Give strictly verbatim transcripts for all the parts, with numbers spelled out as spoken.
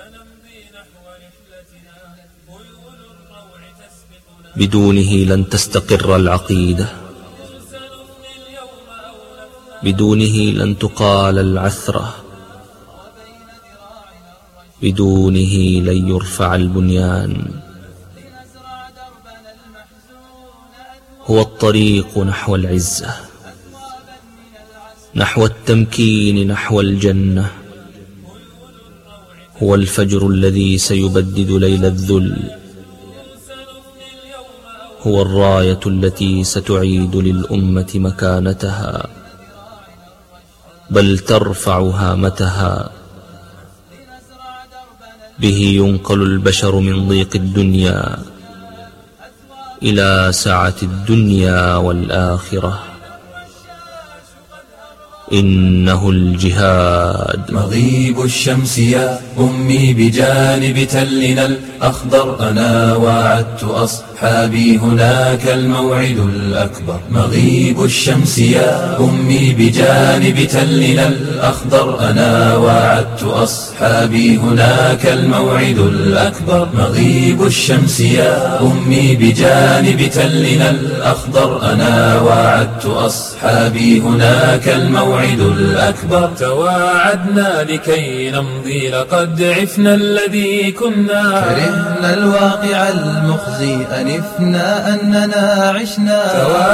بدونه لن تستقر العقيدة، بدونه لن تقال العثرة، بدونه لن يرفع البنيان. هو الطريق نحو العزة، نحو التمكين، نحو الجنة. هو الفجر الذي سيبدد ليل الذل، هو الراية التي ستعيد للأمة مكانتها، بل ترفع هامتها. به ينقل البشر من ضيق الدنيا إلى سعة الدنيا والآخرة. إنه الجهاد. مغيب الشمس يا أمي بجانب تلنا الأخضر، أنا وعدت أصحابي هناك الموعد الأكبر. مغيب الشمس يا أمي بجانب تلنا الأخضر، أنا وعدت أصحابي هناك الموعد الأكبر. مغيب الشمس يا أمي بجانب تلنا الأخضر، أنا وعدت أصحابي هناك الموعد الأكبر. تواعدنا لكي نمضي، لقد عفنا الذي كنا، كرهنا الواقع المخزي، أنفنا أننا عشنا.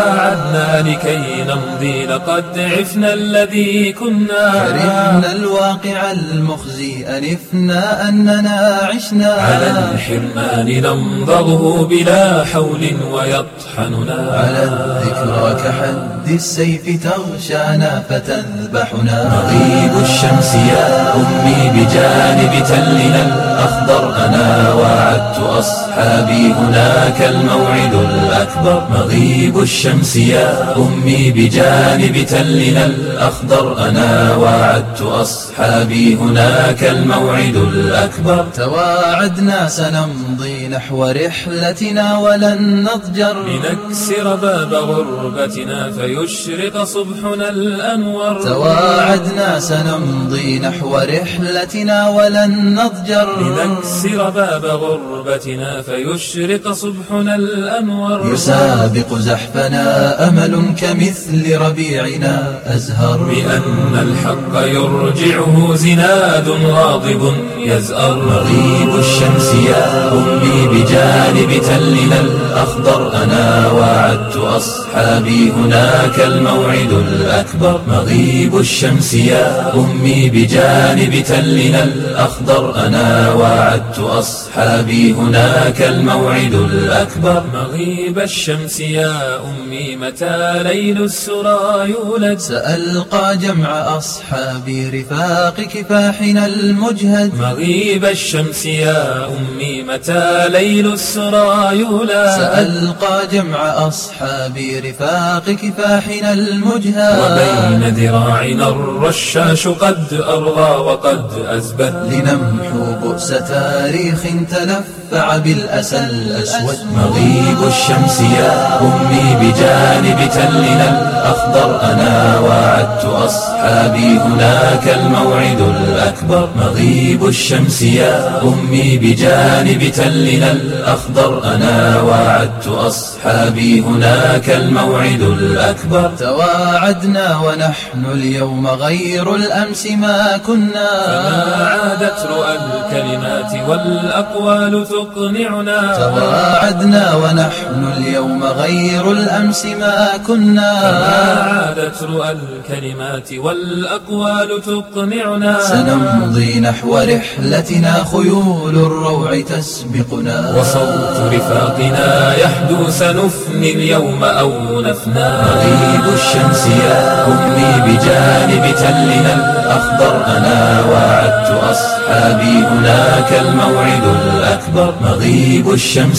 تواعدنا لكي نمضي، لقد عفنا الذي كنا، كرهنا الواقع المخزي، أنفنا أننا عشنا. على الحرمان نمضغه بلا حول ويطحننا، على الذكرى كحد السيف تغشانا فتذبحنا. مغيب الشمس يا أمي بجانب تلنا الأخضر، أنا وعدت أصحابي هناك الموعد الأكبر. مغيب الشمس يا أمي بجانب تلنا الأخضر، أنا وعدت أصحابي هناك الموعد الأكبر. تواعدنا سنمضي نحو رحلتنا ولن نضجر، لنكسر باب غربتنا فيشرق صبحنا الأنور. تواعدنا سنمضي نحو رحلتنا ولن نضجر، لنكسر باب غربتنا فيشرق صبحنا الأنور. يسابق زحفنا أمل كمثل ربيعنا أزهر، بأن الحق يرجعه زناد غاضب يزأر. مغيب الشمس يا أمي بجانب تلنا الأخضر، أنا وعدت أصحابي هناك الموعد الأكبر. مغيب الشمس يا أمي بجانب تلنا الأخضر، أنا وعدت أصحابي هناك الموعد الأكبر. مغيب الشمس يا أمي متى ليل السرى يولد، سألقى جمع أصحابي رفاق كفاحنا المجهد. مغيب الشمس يا أمي متى ليل السرى يولد، سألقى جمع أصحابي رفاق كفاحنا المجهد. وبين ذراعنا الرشاش قد أرغى وقد أزبد، لنمحو بؤس تاريخ تلفع بالأسى الأسود. مغيب الشمس يا أمي بجانب تلنا الأخضر، أنا وعدت أصحابي هناك الموعد الأكبر. مغيب الشمس يا أمي بجانب تلنا الأخضر، أنا وعدت أصحابي هناك الموعد الأكبر. تواعدنا ونحن اليوم غير الأمس ما كنا، فما عادت رؤى الكلمات والأقوال تقنعنا. تواعدنا ونحن اليوم غير الأمس ما كنا، فما عادت رؤى الكلمات والأقوال تقنعنا. سنمضي نحو رحلتنا خيول الروع تسبقنا، وصوت رفاقنا يحدو سنفني اليوم أو نفنى. مغيب الشمس يا أمي بجانب تلنا الأخضر، أنا وعدت أصحابي هناك الموعد الأكبر. مغيب الشمس يا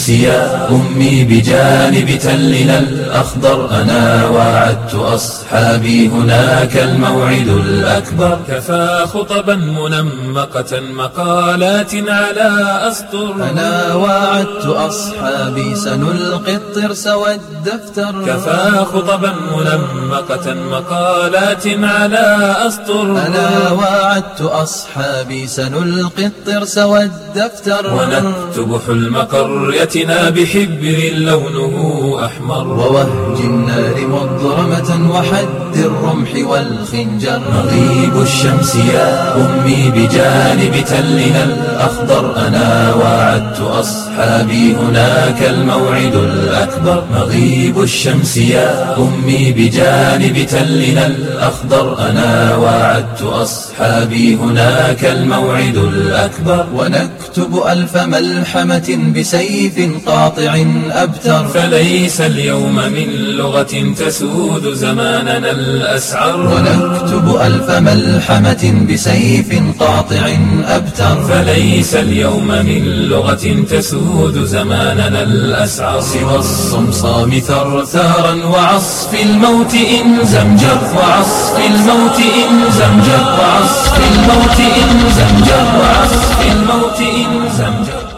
أمي بجانب تلنا الأخضر، أنا وعدت أصحابي هناك الموعد الأكبر. كفى خطبا منمقة مقالات على أسطر، أنا وعدت أصحابي سنلقي الطرس والدفتر. كفى خطبا منمقة مقالات على أسطر، أنا وعدت أصحابي سنلقي الطرس والدفتر. ونكتب حلم قريتنا بحبر لونه أحمر، ووهج النار مضرمة وحد الرمح والخنجر. مغيب الشمس يا أمي بجانب تلنا الأخضر، أنا وعدت أصحابي هناك الموعد الأكبر. مغيب الشمس يا أمي بجانب تلنا الأخضر، أنا وعدت أصحابي هناك الموعد الأكبر. ونكتب ألف ملحمة بسيف قاطع أبتر، فليس اليوم من لغة تسود زماننا الأسعر. ونكتب ألف ملحمة بسيف قاطع أبتر، فليس اليوم من لغة تسود زماننا الأسعر. سوى الصمصام ثرثارا وعصف الموت إن زمجر، وعصف الموت إن زمجر، وعصف الموت إن زمجر، وعصف الموت إن زمجر.